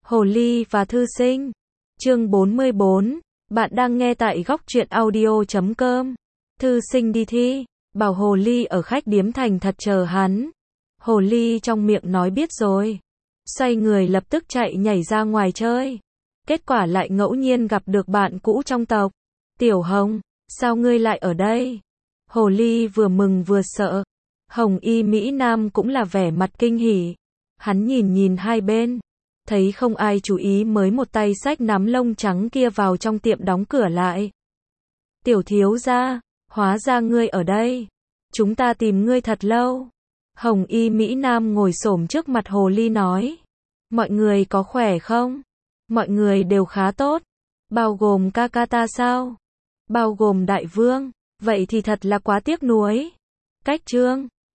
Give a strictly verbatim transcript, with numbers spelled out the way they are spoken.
Hồ ly và thư sinh. Chương bốn mươi bốn. Bạn đang nghe tại góc truyện audio chấm com. Thư sinh đi thi, bảo hồ ly ở khách điếm thành thật chờ hắn. Hồ ly trong miệng nói biết rồi, xoay người lập tức chạy nhảy ra ngoài chơi. Kết quả lại ngẫu nhiên gặp được bạn cũ trong tộc. Tiểu Hồng, sao ngươi lại ở đây? Hồ ly vừa mừng vừa sợ. Hồng Y Mỹ Nam cũng là vẻ mặt kinh hỉ. Hắn nhìn nhìn hai bên, thấy không ai chú ý mới một tay xách nắm lông trắng kia vào trong tiệm đóng cửa lại. Tiểu thiếu gia, hóa ra ngươi ở đây. Chúng ta tìm ngươi thật lâu. Hồng Y Mỹ Nam ngồi xổm trước mặt hồ ly nói. Mọi người có khỏe không? Mọi người đều khá tốt. Bao gồm ca ca ta sao? Bao gồm đại vương. Vậy thì thật là quá tiếc nuối. Cách trương,